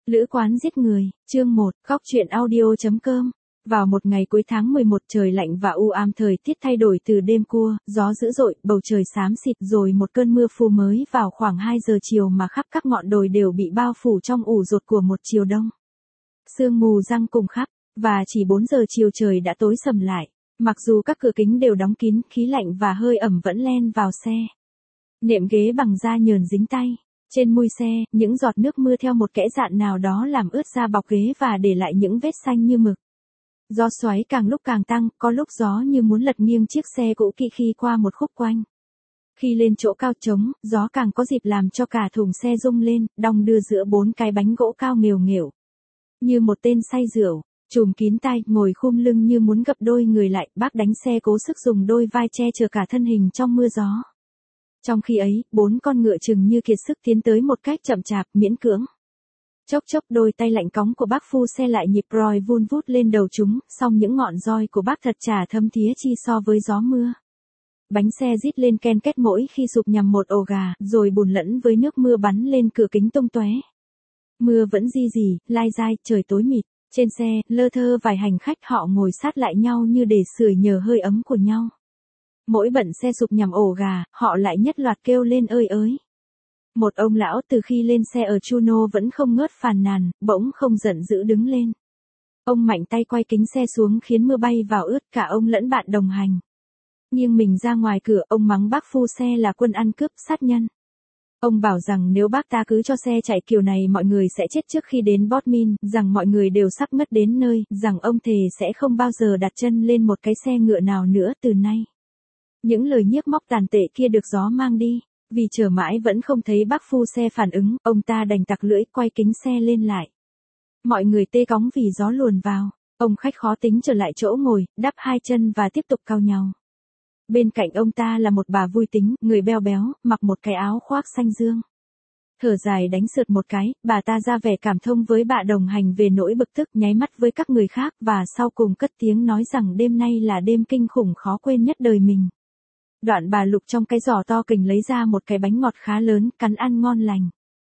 Lữ quán giết người, chương 1, góc truyện audio.com. Vào một ngày cuối tháng 11 trời lạnh và u ám, thời tiết thay đổi từ đêm cua, gió dữ dội, bầu trời xám xịt, rồi một cơn mưa phùn mới vào khoảng 2 giờ chiều mà khắp các ngọn đồi đều bị bao phủ trong ủ rột của một chiều đông. Sương mù giăng cùng khắp, và chỉ 4 giờ chiều trời đã tối sầm lại. Mặc dù các cửa kính đều đóng kín, khí lạnh và hơi ẩm vẫn len vào xe. Nệm ghế bằng da nhờn dính tay. Trên mui xe, những giọt nước mưa theo một kẽ dạn nào đó làm ướt da bọc ghế và để lại những vết xanh như mực. Gió xoáy càng lúc càng tăng, có lúc gió như muốn lật nghiêng chiếc xe cũ kỹ khi qua một khúc quanh. Khi lên chỗ cao trống, gió càng có dịp làm cho cả thùng xe rung lên, đong đưa giữa 4 cái bánh gỗ cao nghều nghều. Như một tên say rượu, trùm kín tai, ngồi khum lưng như muốn gập đôi người lại, bác đánh xe cố sức dùng đôi vai che chở cả thân hình trong mưa gió. Trong khi ấy, 4 con ngựa chừng như kiệt sức tiến tới một cách chậm chạp, miễn cưỡng. Chốc chốc đôi tay lạnh cóng của bác phu xe lại nhịp roi vun vút lên đầu chúng, song những ngọn roi của bác thật chả thấm thía chi so với gió mưa. Bánh xe rít lên ken két mỗi khi sụp nhằm một ổ gà, rồi bùn lẫn với nước mưa bắn lên cửa kính tung tóe. Mưa vẫn ri rỉ, lai dai, trời tối mịt. Trên xe, lơ thơ vài hành khách, họ ngồi sát lại nhau như để sưởi nhờ hơi ấm của nhau. Mỗi bận xe sụp nhằm ổ gà, họ lại nhất loạt kêu lên ơi ới. Một ông lão từ khi lên xe ở Juno vẫn không ngớt phàn nàn, bỗng không giận dữ đứng lên. Ông mạnh tay quay kính xe xuống khiến mưa bay vào ướt cả ông lẫn bạn đồng hành. Nghiêng mình ra ngoài cửa, ông mắng bác phu xe là quân ăn cướp, sát nhân. Ông bảo rằng nếu bác ta cứ cho xe chạy kiểu này mọi người sẽ chết trước khi đến Bodmin, rằng mọi người đều sắp ngất đến nơi, rằng ông thề sẽ không bao giờ đặt chân lên một cái xe ngựa nào nữa từ nay. Những lời nhiếc móc tàn tệ kia được gió mang đi. Vì chờ mãi vẫn không thấy bác phu xe phản ứng, ông ta đành tặc lưỡi quay kính xe lên lại. Mọi người tê cóng vì gió luồn vào. Ông khách khó tính trở lại chỗ ngồi, đắp 2 chân và tiếp tục cau nhàu. Bên cạnh ông ta là một bà vui tính, người beo béo, mặc một cái áo khoác xanh dương. Thở dài đánh sượt một cái, bà ta ra vẻ cảm thông với bạn đồng hành về nỗi bực tức, nháy mắt với các người khác và sau cùng cất tiếng nói rằng đêm nay là đêm kinh khủng khó quên nhất đời mình. Đoạn bà lục trong cái giỏ to kình lấy ra một cái bánh ngọt khá lớn, cắn ăn ngon lành.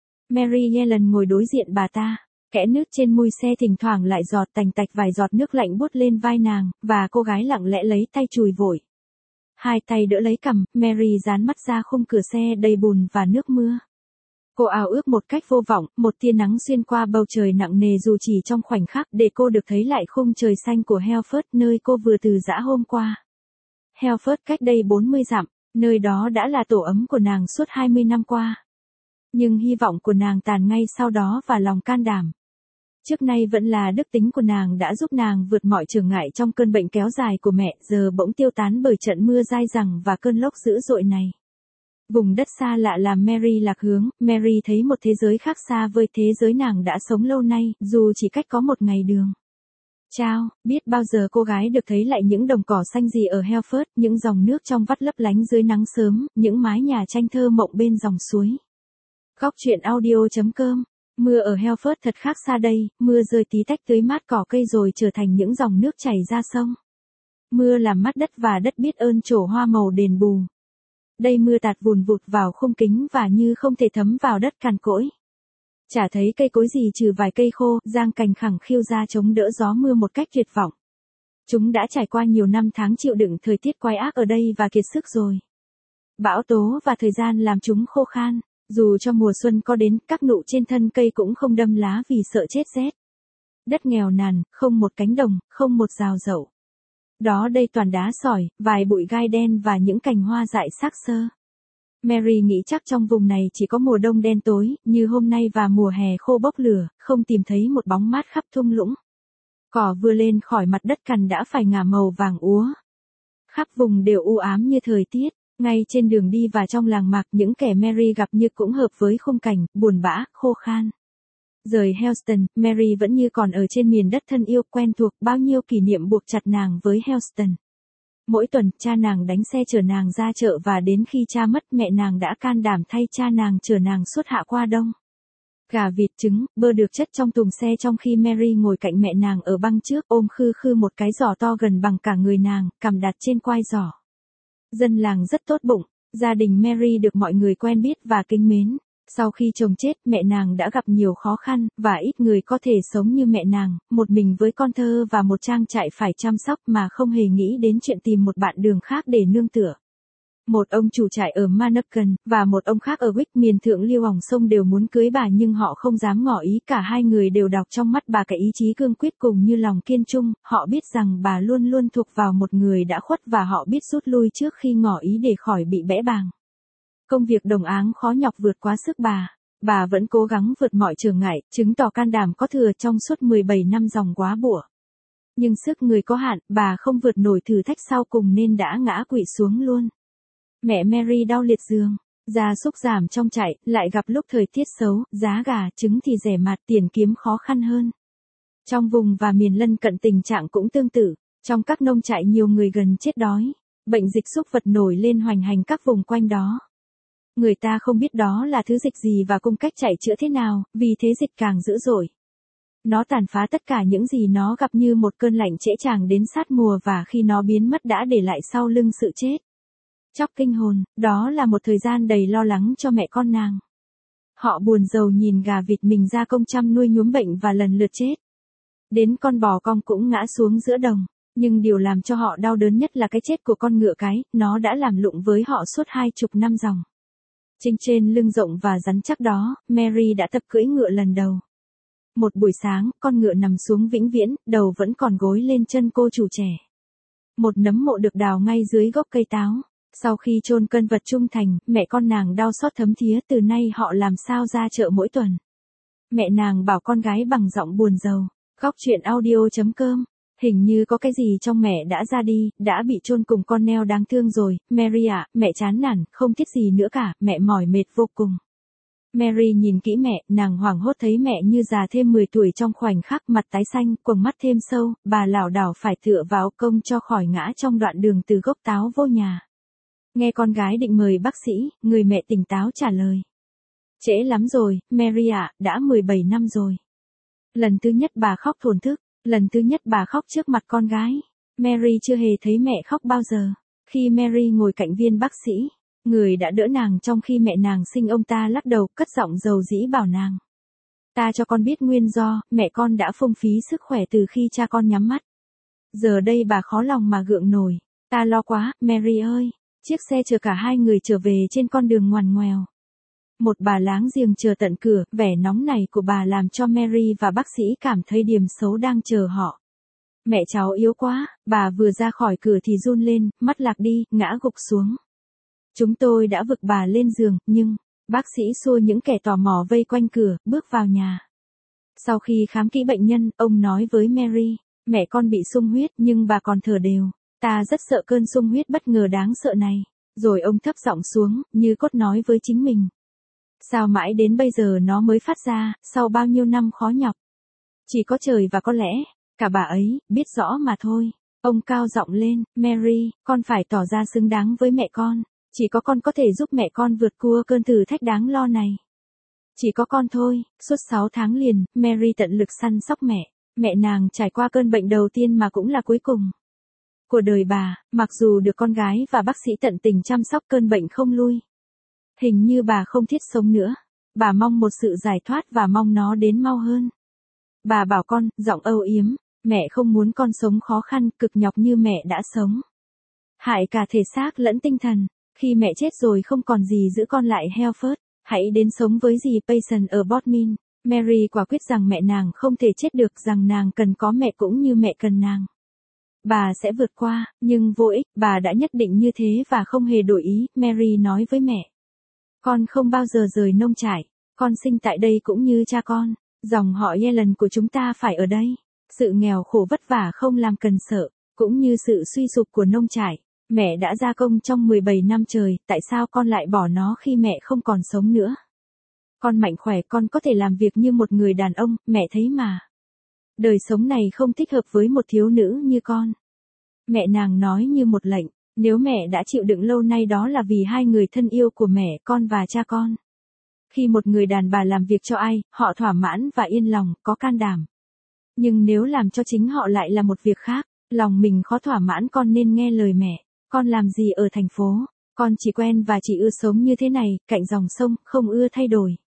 Mary Ellen ngồi đối diện bà ta, kẽ nứt trên mui xe thỉnh thoảng lại giọt tành tạch vài giọt nước lạnh buốt lên vai nàng, và cô gái lặng lẽ lấy tay chùi vội. Hai tay đỡ lấy cằm, Mary dán mắt ra khung cửa xe đầy bùn và nước mưa. Cô ao ước một cách vô vọng, một tia nắng xuyên qua bầu trời nặng nề dù chỉ trong khoảnh khắc để cô được thấy lại khung trời xanh của Helford nơi cô vừa từ giã hôm qua. Helford cách đây 40 dặm, nơi đó đã là tổ ấm của nàng suốt 20 năm qua. Nhưng hy vọng của nàng tàn ngay sau đó và lòng can đảm. Trước nay vẫn là đức tính của nàng đã giúp nàng vượt mọi trở ngại trong cơn bệnh kéo dài của mẹ, giờ bỗng tiêu tán bởi trận mưa dai dẳng và cơn lốc dữ dội này. Vùng đất xa lạ làm Mary lạc hướng, Mary thấy một thế giới khác xa với thế giới nàng đã sống lâu nay, dù chỉ cách có một ngày đường. Chao, biết bao giờ cô gái được thấy lại những đồng cỏ xanh gì ở Helford, những dòng nước trong vắt lấp lánh dưới nắng sớm, những mái nhà tranh thơ mộng bên dòng suối. Góc truyện audio.com. Mưa ở Helford thật khác xa đây, mưa rơi tí tách tưới mát cỏ cây rồi trở thành những dòng nước chảy ra sông. Mưa làm mát đất và đất biết ơn trổ hoa màu đền bù. Đây mưa tạt vùn vụt vào khung kính và như không thể thấm vào đất cằn cỗi. Chả thấy cây cối gì trừ vài cây khô, giang cành khẳng khiu ra chống đỡ gió mưa một cách tuyệt vọng. Chúng đã trải qua nhiều năm tháng chịu đựng thời tiết quái ác ở đây và kiệt sức rồi. Bão tố và thời gian làm chúng khô khan, dù cho mùa xuân có đến, các nụ trên thân cây cũng không đâm lá vì sợ chết rét. Đất nghèo nàn, không một cánh đồng, không một rào dậu. Đó đây toàn đá sỏi, vài bụi gai đen và những cành hoa dại xác xơ. Mary nghĩ chắc trong vùng này chỉ có mùa đông đen tối, như hôm nay và mùa hè khô bốc lửa, không tìm thấy một bóng mát khắp thung lũng. Cỏ vừa lên khỏi mặt đất cằn đã phải ngả màu vàng úa. Khắp vùng đều u ám như thời tiết, ngay trên đường đi và trong làng mạc những kẻ Mary gặp như cũng hợp với khung cảnh, buồn bã, khô khan. Rời Helston, Mary vẫn như còn ở trên miền đất thân yêu quen thuộc, bao nhiêu kỷ niệm buộc chặt nàng với Helston. Mỗi tuần, cha nàng đánh xe chở nàng ra chợ và đến khi cha mất mẹ nàng đã can đảm thay cha nàng chở nàng suốt hạ qua đông. Gà vịt trứng, bơ được chất trong thùng xe trong khi Mary ngồi cạnh mẹ nàng ở băng trước ôm khư khư một cái giỏ to gần bằng cả người nàng, cằm đặt trên quai giỏ. Dân làng rất tốt bụng, gia đình Mary được mọi người quen biết và kính mến. Sau khi chồng chết, mẹ nàng đã gặp nhiều khó khăn, và ít người có thể sống như mẹ nàng, một mình với con thơ và một trang trại phải chăm sóc mà không hề nghĩ đến chuyện tìm một bạn đường khác để nương tựa. Một ông chủ trại ở Manukkan, và một ông khác ở Wick miền thượng lưu Hòng Sông đều muốn cưới bà nhưng họ không dám ngỏ ý, cả hai người đều đọc trong mắt bà cái ý chí cương quyết cùng như lòng kiên trung, họ biết rằng bà luôn luôn thuộc vào một người đã khuất và họ biết rút lui trước khi ngỏ ý để khỏi bị bẽ bàng. Công việc đồng áng khó nhọc vượt quá sức bà vẫn cố gắng vượt mọi trở ngại, chứng tỏ can đảm có thừa trong suốt 17 năm dòng quá bủa. Nhưng sức người có hạn, bà không vượt nổi thử thách sau cùng nên đã ngã quỵ xuống luôn. Mẹ Mary đau liệt giường, gia súc giảm trong trại, lại gặp lúc thời tiết xấu, giá gà, trứng thì rẻ mạt, tiền kiếm khó khăn hơn. Trong vùng và miền lân cận tình trạng cũng tương tự, trong các nông trại nhiều người gần chết đói, bệnh dịch súc vật nổi lên hoành hành các vùng quanh đó. Người ta không biết đó là thứ dịch gì và cung cách chạy chữa thế nào, vì thế dịch càng dữ dội. Nó tàn phá tất cả những gì nó gặp như một cơn lạnh trễ tràng đến sát mùa và khi nó biến mất đã để lại sau lưng sự chết. Chóc kinh hồn, đó là một thời gian đầy lo lắng cho mẹ con nàng. Họ buồn rầu nhìn gà vịt mình ra công chăm nuôi nhuốm bệnh và lần lượt chết. Đến con bò con cũng ngã xuống giữa đồng, nhưng điều làm cho họ đau đớn nhất là cái chết của con ngựa cái, nó đã làm lụng với họ suốt 20 năm dòng. Trên lưng rộng và rắn chắc đó, Mary đã tập cưỡi ngựa lần đầu. Một buổi sáng, con ngựa nằm xuống vĩnh viễn, đầu vẫn còn gối lên chân cô chủ trẻ. Một nấm mộ được đào ngay dưới gốc cây táo. Sau khi chôn cân vật trung thành, mẹ con nàng đau xót thấm thía, từ nay họ làm sao ra chợ mỗi tuần. Mẹ nàng bảo con gái bằng giọng buồn rầu. Góc chuyện audio.com. Hình như có cái gì trong mẹ đã ra đi, đã bị chôn cùng con neo đáng thương rồi. Mary ạ, mẹ chán nản, không thiết gì nữa cả, mẹ mỏi mệt vô cùng. Mary nhìn kỹ mẹ, nàng hoảng hốt thấy mẹ như già thêm 10 tuổi trong khoảnh khắc, mặt tái xanh, quầng mắt thêm sâu, bà lảo đảo phải tựa vào công cho khỏi ngã trong đoạn đường từ gốc táo vô nhà. Nghe con gái định mời bác sĩ, người mẹ tỉnh táo trả lời. Trễ lắm rồi, Mary ạ, đã 17 năm rồi. Lần thứ nhất bà khóc thổn thức, lần thứ nhất bà khóc trước mặt con gái. Mary chưa hề thấy mẹ khóc bao giờ. Khi Mary ngồi cạnh viên bác sĩ, người đã đỡ nàng trong khi mẹ nàng sinh, ông ta lắc đầu, cất giọng dầu dĩ bảo nàng. Ta cho con biết nguyên do, mẹ con đã phung phí sức khỏe từ khi cha con nhắm mắt. Giờ đây bà khó lòng mà gượng nổi. Ta lo quá, Mary ơi. Chiếc xe chở cả hai người trở về trên con đường ngoằn ngoèo. Một bà láng giềng chờ tận cửa, vẻ nóng này của bà làm cho Mary và bác sĩ cảm thấy điểm xấu đang chờ họ. Mẹ cháu yếu quá, bà vừa ra khỏi cửa thì run lên, mắt lạc đi, ngã gục xuống. Chúng tôi đã vực bà lên giường, nhưng, bác sĩ xua những kẻ tò mò vây quanh cửa, bước vào nhà. Sau khi khám kỹ bệnh nhân, ông nói với Mary, mẹ con bị sung huyết nhưng bà còn thở đều. Ta rất sợ cơn sung huyết bất ngờ đáng sợ này. Rồi ông thấp giọng xuống, như cốt nói với chính mình. Sao mãi đến bây giờ nó mới phát ra, sau bao nhiêu năm khó nhọc. Chỉ có trời và có lẽ, cả bà ấy, biết rõ mà thôi. Ông cao giọng lên, Mary, con phải tỏ ra xứng đáng với mẹ con. Chỉ có con có thể giúp mẹ con vượt qua cơn thử thách đáng lo này. Chỉ có con thôi. Suốt 6 tháng liền, Mary tận lực săn sóc mẹ. Mẹ nàng trải qua cơn bệnh đầu tiên mà cũng là cuối cùng của đời bà, mặc dù được con gái và bác sĩ tận tình chăm sóc, cơn bệnh không lui. Hình như bà không thiết sống nữa. Bà mong một sự giải thoát và mong nó đến mau hơn. Bà bảo con, giọng âu yếm, mẹ không muốn con sống khó khăn, cực nhọc như mẹ đã sống. Hại cả thể xác lẫn tinh thần. Khi mẹ chết rồi không còn gì giữ con lại Helford. Hãy đến sống với dì Payson ở Bodmin. Mary quả quyết rằng mẹ nàng không thể chết được, rằng nàng cần có mẹ cũng như mẹ cần nàng. Bà sẽ vượt qua, nhưng vô ích, bà đã nhất định như thế và không hề đổi ý, Mary nói với mẹ. Con không bao giờ rời nông trại, con sinh tại đây cũng như cha con, dòng họ Yellen của chúng ta phải ở đây. Sự nghèo khổ vất vả không làm cần sợ, cũng như sự suy sụp của nông trại. Mẹ đã gia công trong 17 năm trời, tại sao con lại bỏ nó khi mẹ không còn sống nữa? Con mạnh khỏe, con có thể làm việc như một người đàn ông, mẹ thấy mà. Đời sống này không thích hợp với một thiếu nữ như con. Mẹ nàng nói như một lệnh, nếu mẹ đã chịu đựng lâu nay đó là vì hai người thân yêu của mẹ, con và cha con. Khi một người đàn bà làm việc cho ai, họ thỏa mãn và yên lòng, có can đảm. Nhưng nếu làm cho chính họ lại là một việc khác, lòng mình khó thỏa mãn, con nên nghe lời mẹ. Con làm gì ở thành phố? Con chỉ quen và chỉ ưa sống như thế này, cạnh dòng sông, không ưa thay đổi.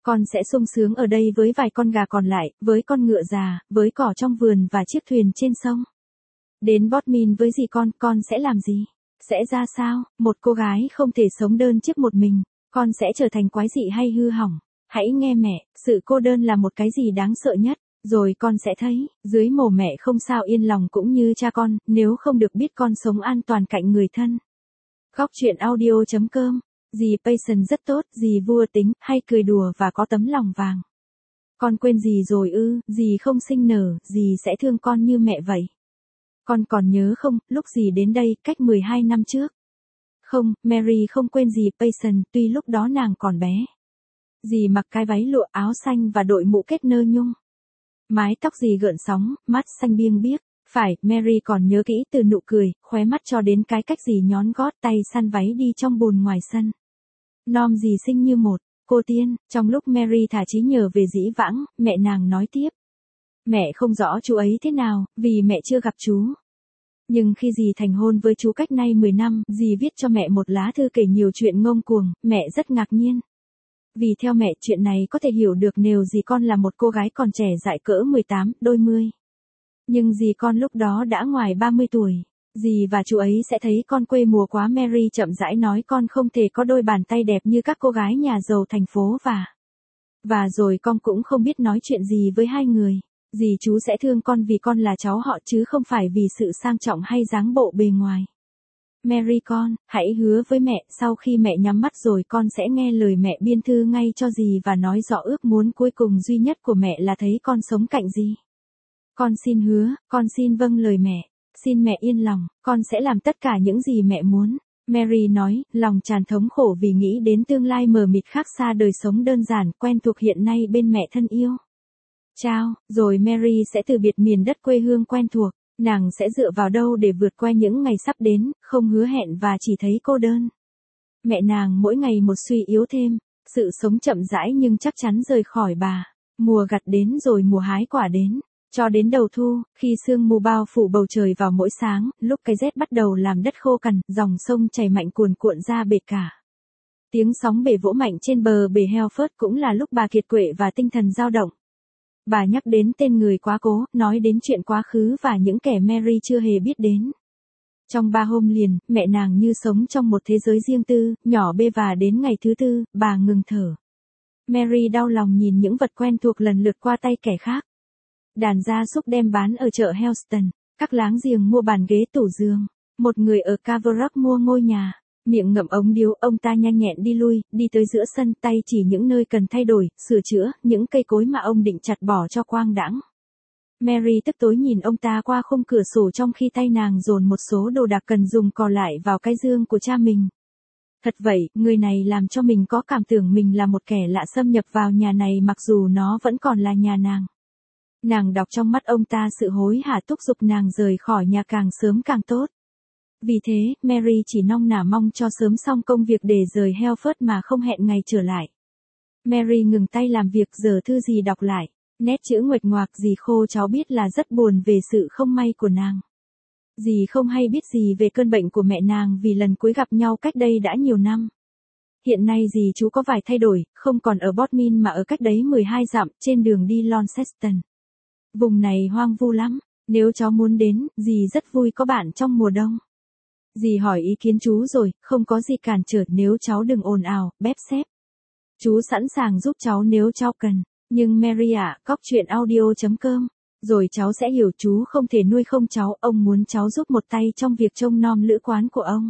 Con sẽ sung sướng ở đây với vài con gà còn lại, với con ngựa già, với cỏ trong vườn và chiếc thuyền trên sông. Đến Bodmin với dì con sẽ làm gì? Sẽ ra sao? Một cô gái không thể sống đơn chiếc một mình, con sẽ trở thành quái dị hay hư hỏng? Hãy nghe mẹ, sự cô đơn là một cái gì đáng sợ nhất, rồi con sẽ thấy, dưới mồ mẹ không sao yên lòng cũng như cha con, nếu không được biết con sống an toàn cạnh người thân. Góc truyện audio.com. Dì Payson rất tốt, dì vua tính, hay cười đùa và có tấm lòng vàng. Con quên dì rồi ư? Dì không sinh nở, dì sẽ thương con như mẹ vậy. Con còn nhớ không, lúc dì đến đây, cách 12 năm trước? Không, Mary không quên dì Payson, tuy lúc đó nàng còn bé. Dì mặc cái váy lụa áo xanh và đội mũ kết nơ nhung. Mái tóc dì gợn sóng, mắt xanh biêng biếc. Phải, Mary còn nhớ kỹ từ nụ cười, khóe mắt cho đến cái cách dì nhón gót tay săn váy đi trong bùn ngoài sân. Nom dì xinh như một cô tiên. Trong lúc Mary thả trí nhờ về dĩ vãng, mẹ nàng nói tiếp. Mẹ không rõ chú ấy thế nào, vì mẹ chưa gặp chú. Nhưng khi dì thành hôn với chú cách nay 10 năm, dì viết cho mẹ một lá thư kể nhiều chuyện ngông cuồng, mẹ rất ngạc nhiên. Vì theo mẹ chuyện này có thể hiểu được nếu dì con là một cô gái còn trẻ dại cỡ 18, đôi mươi. Nhưng dì con lúc đó đã ngoài 30 tuổi. Dì và chú ấy sẽ thấy con quê mùa quá. Mary chậm rãi nói con không thể có đôi bàn tay đẹp như các cô gái nhà giàu thành phố và rồi con cũng không biết nói chuyện gì với hai người. Dì chú sẽ thương con vì con là cháu họ chứ không phải vì sự sang trọng hay dáng bộ bề ngoài. Mary con, hãy hứa với mẹ, sau khi mẹ nhắm mắt rồi con sẽ nghe lời mẹ biên thư ngay cho dì và nói rõ ước muốn cuối cùng duy nhất của mẹ là thấy con sống cạnh dì. Con xin hứa, con xin vâng lời mẹ, xin mẹ yên lòng, con sẽ làm tất cả những gì mẹ muốn. Mary nói, lòng tràn thống khổ vì nghĩ đến tương lai mờ mịt khác xa đời sống đơn giản quen thuộc hiện nay bên mẹ thân yêu. Chao, rồi Mary sẽ từ biệt miền đất quê hương quen thuộc, nàng sẽ dựa vào đâu để vượt qua những ngày sắp đến, không hứa hẹn và chỉ thấy cô đơn. Mẹ nàng mỗi ngày một suy yếu thêm, sự sống chậm rãi nhưng chắc chắn rời khỏi bà. Mùa gặt đến rồi mùa hái quả đến. Cho đến đầu thu, khi sương mù bao phủ bầu trời vào mỗi sáng, lúc cái rét bắt đầu làm đất khô cằn, dòng sông chảy mạnh cuồn cuộn ra bể cả. Tiếng sóng bể vỗ mạnh trên bờ bể Helford cũng là lúc bà kiệt quệ và tinh thần dao động. Bà nhắc đến tên người quá cố, nói đến chuyện quá khứ và những kẻ Mary chưa hề biết đến. Trong 3 hôm liền, mẹ nàng như sống trong một thế giới riêng tư, nhỏ bê và đến ngày thứ 4, bà ngừng thở. Mary đau lòng nhìn những vật quen thuộc lần lượt qua tay kẻ khác. Đàn gia súc đem bán ở chợ Helston, các láng giềng mua bàn ghế tủ giường, một người ở Caverack mua ngôi nhà, miệng ngậm ống điếu, ông ta nhanh nhẹn đi lui, đi tới giữa sân, tay chỉ những nơi cần thay đổi, sửa chữa, những cây cối mà ông định chặt bỏ cho quang đãng. Mary tức tối nhìn ông ta qua khung cửa sổ trong khi tay nàng dồn một số đồ đạc cần dùng còn lại vào cái giường của cha mình. Thật vậy, người này làm cho mình có cảm tưởng mình là một kẻ lạ xâm nhập vào nhà này mặc dù nó vẫn còn là nhà nàng. Nàng đọc trong mắt ông ta sự hối hả thúc giục nàng rời khỏi nhà càng sớm càng tốt. Vì thế, Mary chỉ nong nả mong cho sớm xong công việc để rời Helford mà không hẹn ngày trở lại. Mary ngừng tay làm việc giở thư gì đọc lại, nét chữ nguệch ngoạc dì khô cháu biết là rất buồn về sự không may của nàng. Dì không hay biết gì về cơn bệnh của mẹ nàng vì lần cuối gặp nhau cách đây đã nhiều năm. Hiện nay dì chú có vài thay đổi, không còn ở Bodmin mà ở cách đấy 12 dặm trên đường đi Launceston. Vùng này hoang vu lắm, nếu cháu muốn đến, dì rất vui có bạn trong mùa đông. Dì hỏi ý kiến chú rồi, không có gì cản trở nếu cháu đừng ồn ào, bép xép. Chú sẵn sàng giúp cháu nếu cháu cần, nhưng Mary ạ, góc truyện audio.com, rồi cháu sẽ hiểu chú không thể nuôi không cháu, ông muốn cháu giúp một tay trong việc trông nom lữ quán của ông.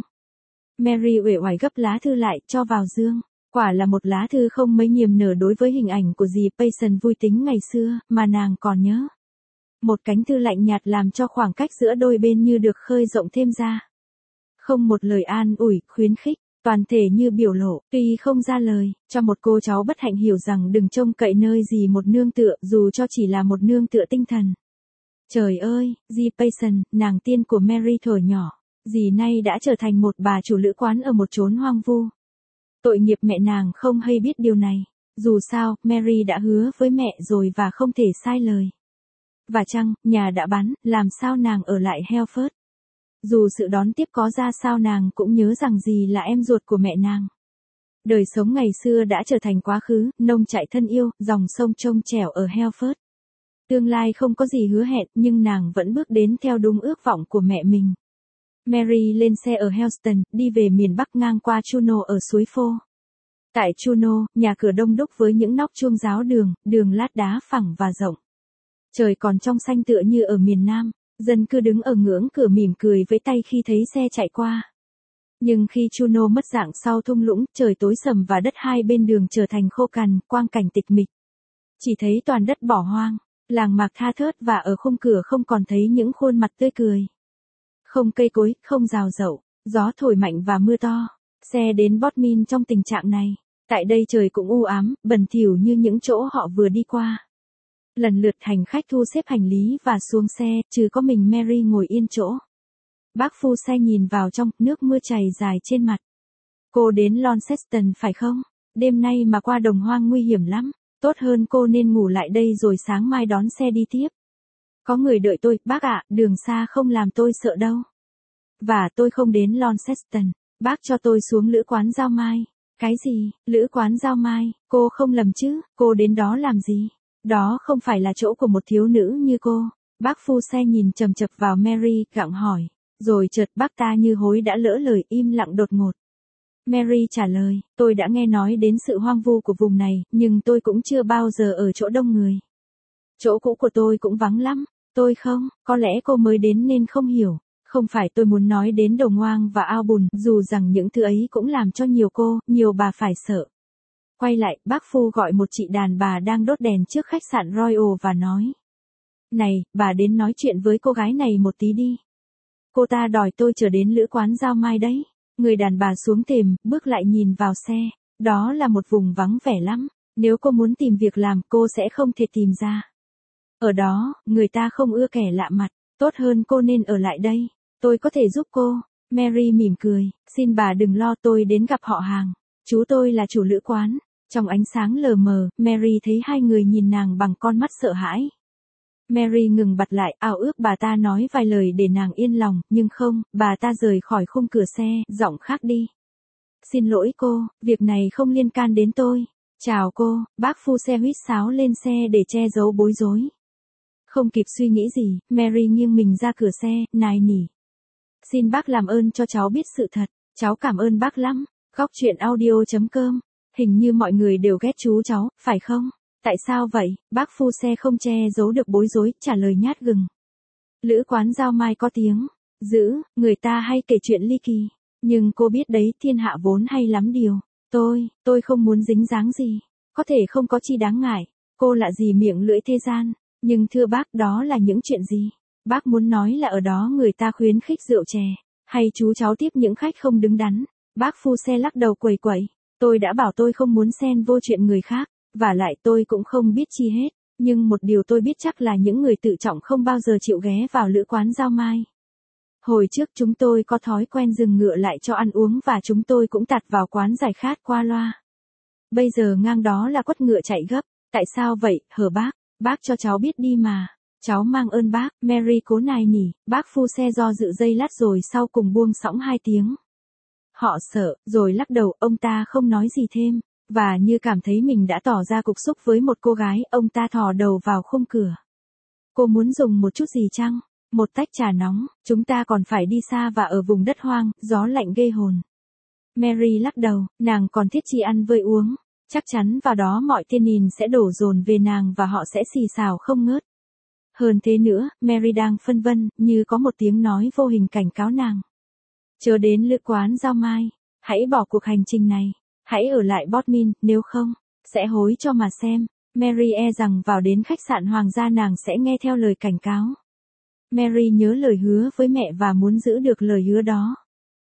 Mary uể oải gấp lá thư lại, cho vào dương. Quả là một lá thư không mấy niềm nở đối với hình ảnh của dì Payson vui tính ngày xưa, mà nàng còn nhớ. Một cánh thư lạnh nhạt làm cho khoảng cách giữa đôi bên như được khơi rộng thêm ra. Không một lời an ủi, khuyến khích, toàn thể như biểu lộ, tuy không ra lời, cho một cô cháu bất hạnh hiểu rằng đừng trông cậy nơi gì một nương tựa, dù cho chỉ là một nương tựa tinh thần. Trời ơi, dì Payson, nàng tiên của Mary thuở nhỏ, dì nay đã trở thành một bà chủ lữ quán ở một chốn hoang vu. Tội nghiệp mẹ nàng không hay biết điều này. Dù sao, Mary đã hứa với mẹ rồi và không thể sai lời. Và chăng, nhà đã bán, làm sao nàng ở lại Helford? Dù sự đón tiếp có ra sao nàng cũng nhớ rằng dì là em ruột của mẹ nàng. Đời sống ngày xưa đã trở thành quá khứ, nông trại thân yêu, dòng sông trông trẻo ở Helford. Tương lai không có gì hứa hẹn, nhưng nàng vẫn bước đến theo đúng ước vọng của mẹ mình. Mary lên xe ở Helston, đi về miền Bắc ngang qua Chuno ở suối Phô. Tại Chuno, nhà cửa đông đúc với những nóc chuông giáo đường, đường lát đá phẳng và rộng. Trời còn trong xanh tựa như ở miền Nam, dân cư đứng ở ngưỡng cửa mỉm cười với tay khi thấy xe chạy qua. Nhưng khi Chuno mất dạng sau thung lũng, trời tối sầm và đất hai bên đường trở thành khô cằn, quang cảnh tịch mịch. Chỉ thấy toàn đất bỏ hoang, làng mạc tha thớt và ở khung cửa không còn thấy những khuôn mặt tươi cười. Không cây cối, không rào rậu, gió thổi mạnh và mưa to. Xe đến Bodmin trong tình trạng này. Tại đây trời cũng u ám, bẩn thỉu như những chỗ họ vừa đi qua. Lần lượt hành khách thu xếp hành lý và xuống xe, trừ có mình Mary ngồi yên chỗ. Bác phu xe nhìn vào trong, nước mưa chảy dài trên mặt. Cô đến Launceston phải không? Đêm nay mà qua đồng hoang nguy hiểm lắm. Tốt hơn cô nên ngủ lại đây rồi sáng mai đón xe đi tiếp. Có người đợi tôi, bác ạ, đường xa không làm tôi sợ đâu. Và tôi không đến Launceston, bác cho tôi xuống lữ quán Giao Mai. Cái gì, lữ quán Giao Mai, cô không lầm chứ, cô đến đó làm gì? Đó không phải là chỗ của một thiếu nữ như cô. Bác phu xe nhìn chầm chập vào Mary, gặng hỏi. Rồi chợt bác ta như hối đã lỡ lời, im lặng đột ngột. Mary trả lời, tôi đã nghe nói đến sự hoang vu của vùng này, nhưng tôi cũng chưa bao giờ ở chỗ đông người. Chỗ cũ của tôi cũng vắng lắm. Tôi không, có lẽ cô mới đến nên không hiểu. Không phải tôi muốn nói đến Đồng Hoang và ao bùn, dù rằng những thứ ấy cũng làm cho nhiều bà phải sợ. Quay lại, bác phu gọi một chị đàn bà đang đốt đèn trước khách sạn Royal và nói. Này, bà đến nói chuyện với cô gái này một tí đi. Cô ta đòi tôi trở đến lữ quán Giao Mai đấy. Người đàn bà xuống thềm, bước lại nhìn vào xe. Đó là một vùng vắng vẻ lắm. Nếu cô muốn tìm việc làm, cô sẽ không thể tìm ra. Ở đó, người ta không ưa kẻ lạ mặt. Tốt hơn cô nên ở lại đây. Tôi có thể giúp cô. Mary mỉm cười. Xin bà đừng lo, tôi đến gặp họ hàng. Chú tôi là chủ lữ quán. Trong ánh sáng lờ mờ, Mary thấy hai người nhìn nàng bằng con mắt sợ hãi. Mary ngừng bặt lại, ao ước bà ta nói vài lời để nàng yên lòng, nhưng không, bà ta rời khỏi khung cửa xe, giọng khác đi. Xin lỗi cô, việc này không liên can đến tôi. Chào cô, bác phu xe huýt sáo lên xe để che giấu bối rối. Không kịp suy nghĩ gì, Mary nghiêng mình ra cửa xe, nài nỉ. Xin bác làm ơn cho cháu biết sự thật, cháu cảm ơn bác lắm. Góc truyện audio.com. Hình như mọi người đều ghét chú cháu, phải không? Tại sao vậy? Bác phu xe không che giấu được bối rối, trả lời nhát gừng. Lữ quán Giao Mai có tiếng dữ, người ta hay kể chuyện ly kỳ. Nhưng cô biết đấy, thiên hạ vốn hay lắm điều. Tôi không muốn dính dáng gì. Có thể không có chi đáng ngại. Cô lạ gì miệng lưỡi thế gian. Nhưng thưa bác, đó là những chuyện gì? Bác muốn nói là ở đó người ta khuyến khích rượu chè. Hay chú cháu tiếp những khách không đứng đắn. Bác phu xe lắc đầu quẩy quẩy. Tôi đã bảo tôi không muốn xen vô chuyện người khác. Và lại tôi cũng không biết chi hết. Nhưng một điều tôi biết chắc là những người tự trọng không bao giờ chịu ghé vào lữ quán Giao Mai. Hồi trước chúng tôi có thói quen dừng ngựa lại cho ăn uống và chúng tôi cũng tạt vào quán giải khát qua loa. Bây giờ ngang đó là quất ngựa chạy gấp. Tại sao vậy, hở bác? Bác cho cháu biết đi mà. Cháu mang ơn bác. Mary cố nài nỉ. Bác phu xe do dự giây lát rồi sau cùng buông xõng 2 tiếng. Họ sợ, rồi lắc đầu, ông ta không nói gì thêm. Và như cảm thấy mình đã tỏ ra cục xúc với một cô gái, ông ta thò đầu vào khung cửa. Cô muốn dùng một chút gì chăng? Một tách trà nóng, chúng ta còn phải đi xa và ở vùng đất hoang, gió lạnh ghê hồn. Mary lắc đầu, nàng còn thiết chi ăn vơi uống. Chắc chắn vào đó mọi tia nhìn sẽ đổ dồn về nàng và họ sẽ xì xào không ngớt. Hơn thế nữa, Mary đang phân vân, như có một tiếng nói vô hình cảnh cáo nàng. Chớ đến lữ quán Giao Mai, hãy bỏ cuộc hành trình này. Hãy ở lại Bodmin, nếu không, sẽ hối cho mà xem. Mary e rằng vào đến khách sạn hoàng gia nàng sẽ nghe theo lời cảnh cáo. Mary nhớ lời hứa với mẹ và muốn giữ được lời hứa đó.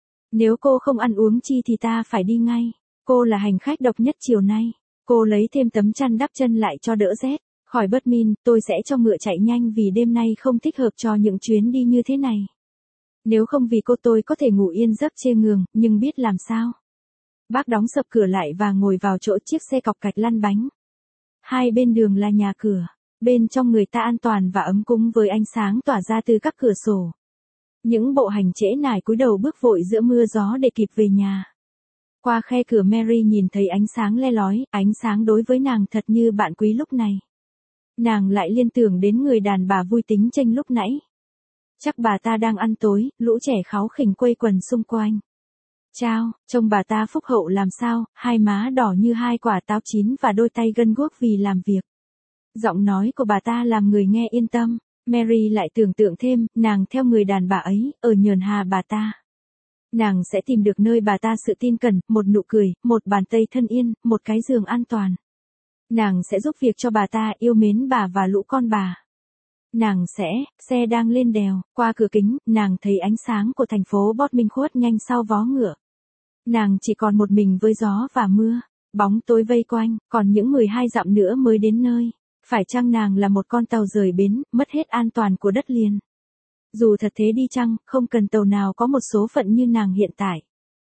Nếu cô không ăn uống chi thì ta phải đi ngay. Cô là hành khách độc nhất chiều nay. Cô lấy thêm tấm chăn đắp chân lại cho đỡ rét. Khỏi Bodmin, tôi sẽ cho ngựa chạy nhanh vì đêm nay không thích hợp cho những chuyến đi như thế này. Nếu không vì cô tôi có thể ngủ yên giấc chê ngường, nhưng biết làm sao. Bác đóng sập cửa lại và ngồi vào chỗ chiếc xe cọc cạch lăn bánh. Hai bên đường là nhà cửa. Bên trong người ta an toàn và ấm cúng với ánh sáng tỏa ra từ các cửa sổ. Những bộ hành trễ nải cúi đầu bước vội giữa mưa gió để kịp về nhà. Qua khe cửa Mary nhìn thấy ánh sáng le lói, ánh sáng đối với nàng thật như bạn quý lúc này. Nàng lại liên tưởng đến người đàn bà vui tính chênh lúc nãy. Chắc bà ta đang ăn tối, lũ trẻ kháu khỉnh quây quần xung quanh. Chao, trông bà ta phúc hậu làm sao, hai má đỏ như hai quả táo chín và đôi tay gân guốc vì làm việc. Giọng nói của bà ta làm người nghe yên tâm. Mary lại tưởng tượng thêm, nàng theo người đàn bà ấy, ở nhờn hà bà ta. Nàng sẽ tìm được nơi bà ta sự tin cẩn, một nụ cười, một bàn tay thân yên, một cái giường an toàn. Nàng sẽ giúp việc cho bà ta, yêu mến bà và lũ con bà. Nàng sẽ, xe đang lên đèo, qua cửa kính, nàng thấy ánh sáng của thành phố Bodmin khuất nhanh sau vó ngựa. Nàng chỉ còn một mình với gió và mưa, bóng tối vây quanh, còn những 12 dặm nữa mới đến nơi. Phải chăng nàng là một con tàu rời bến, mất hết an toàn của đất liền? Dù thật thế đi chăng, không cần tàu nào có một số phận như nàng hiện tại.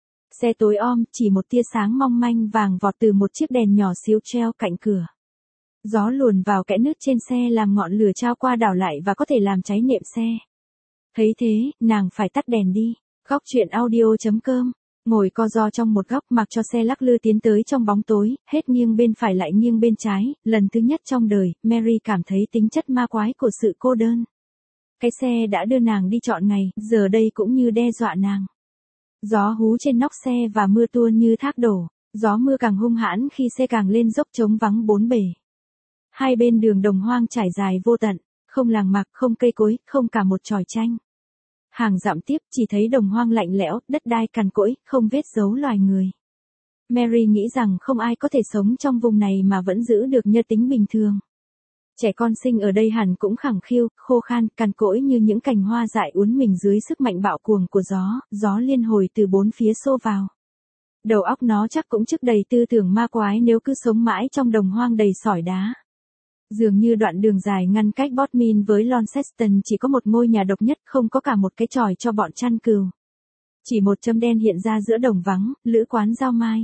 Xe tối om, chỉ một tia sáng mong manh vàng vọt từ một chiếc đèn nhỏ xíu treo cạnh cửa. Gió luồn vào kẽ nứt trên xe làm ngọn lửa trao qua đảo lại và có thể làm cháy nệm xe. Thấy thế, nàng phải tắt đèn đi. Góc truyện audio.com. Ngồi co ro trong một góc mặc cho xe lắc lư tiến tới trong bóng tối, hết nghiêng bên phải lại nghiêng bên trái, lần thứ nhất trong đời, Mary cảm thấy tính chất ma quái của sự cô đơn. Cái xe đã đưa nàng đi trọn ngày, giờ đây cũng như đe dọa nàng. Gió hú trên nóc xe và mưa tuôn như thác đổ, gió mưa càng hung hãn khi xe càng lên dốc trống vắng bốn bề. Hai bên đường đồng hoang trải dài vô tận, không làng mạc, không cây cối, không cả một chòi tranh. Hàng dặm tiếp chỉ thấy đồng hoang lạnh lẽo, đất đai cằn cỗi, không vết dấu loài người. Mary nghĩ rằng không ai có thể sống trong vùng này mà vẫn giữ được nhơ tính bình thường. Trẻ con sinh ở đây hẳn cũng khẳng khiu, khô khan, cằn cỗi như những cành hoa dại uốn mình dưới sức mạnh bạo cuồng của gió liên hồi từ bốn phía xô vào. Đầu óc nó chắc cũng chất đầy tư tưởng ma quái nếu cứ sống mãi trong đồng hoang đầy sỏi đá. Dường như đoạn đường dài ngăn cách Bodmin với Launceston chỉ có một ngôi nhà độc nhất, không có cả một cái chòi cho bọn chăn cừu. Chỉ một chấm đen hiện ra giữa đồng vắng, lữ quán Giao Mai.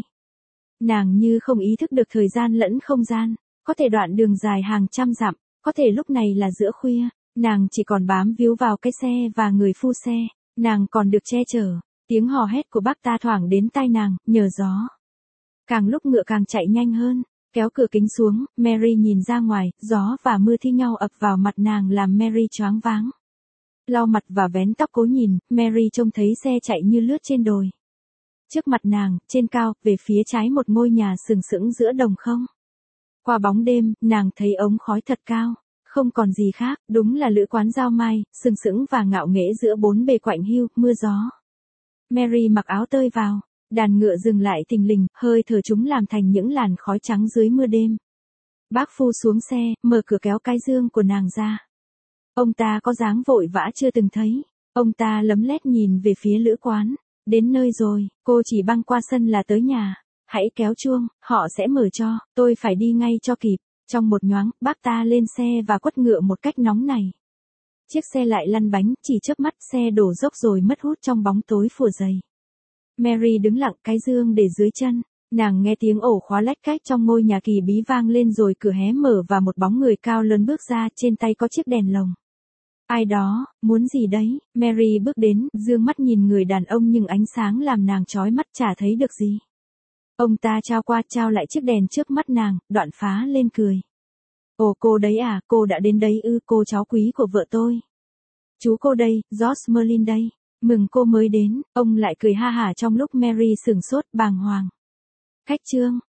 Nàng như không ý thức được thời gian lẫn không gian, có thể đoạn đường dài hàng trăm dặm, có thể lúc này là giữa khuya, nàng chỉ còn bám víu vào cái xe và người phu xe, nàng còn được che chở, tiếng hò hét của bác ta thoảng đến tai nàng, nhờ gió. Càng lúc ngựa càng chạy nhanh hơn. Kéo cửa kính xuống, Mary nhìn ra ngoài, gió và mưa thi nhau ập vào mặt nàng làm Mary choáng váng. Lau mặt và vén tóc cố nhìn, Mary trông thấy xe chạy như lướt trên đồi. Trước mặt nàng, trên cao, về phía trái một ngôi nhà sừng sững giữa đồng không. Qua bóng đêm, nàng thấy ống khói thật cao, không còn gì khác, đúng là lữ quán Giao Mai, sừng sững và ngạo nghễ giữa bốn bề quạnh hiu, mưa gió. Mary mặc áo tơi vào. Đàn ngựa dừng lại thình lình, hơi thở chúng làm thành những làn khói trắng dưới mưa đêm. Bác phu xuống xe, mở cửa kéo cái dương của nàng ra. Ông ta có dáng vội vã chưa từng thấy. Ông ta lấm lét nhìn về phía lữ quán. Đến nơi rồi, cô chỉ băng qua sân là tới nhà. Hãy kéo chuông, họ sẽ mở cho, tôi phải đi ngay cho kịp. Trong một nhoáng, bác ta lên xe và quất ngựa một cách nóng này. Chiếc xe lại lăn bánh, chỉ chớp mắt xe đổ dốc rồi mất hút trong bóng tối phủ dày. Mary đứng lặng, cái dương để dưới chân, nàng nghe tiếng ổ khóa lách cách trong ngôi nhà kỳ bí vang lên rồi cửa hé mở và một bóng người cao lớn bước ra, trên tay có chiếc đèn lồng. Ai đó, muốn gì đấy? Mary bước đến, dương mắt nhìn người đàn ông nhưng ánh sáng làm nàng chói mắt chả thấy được gì. Ông ta trao qua trao lại chiếc đèn trước mắt nàng, đoạn phá lên cười. Ồ cô đấy à, cô đã đến đấy ư, cô cháu quý của vợ tôi. Chú cô đây, George Merlin đây. Mừng cô mới đến, ông lại cười ha hả trong lúc Mary sửng sốt bàng hoàng. Khách trương,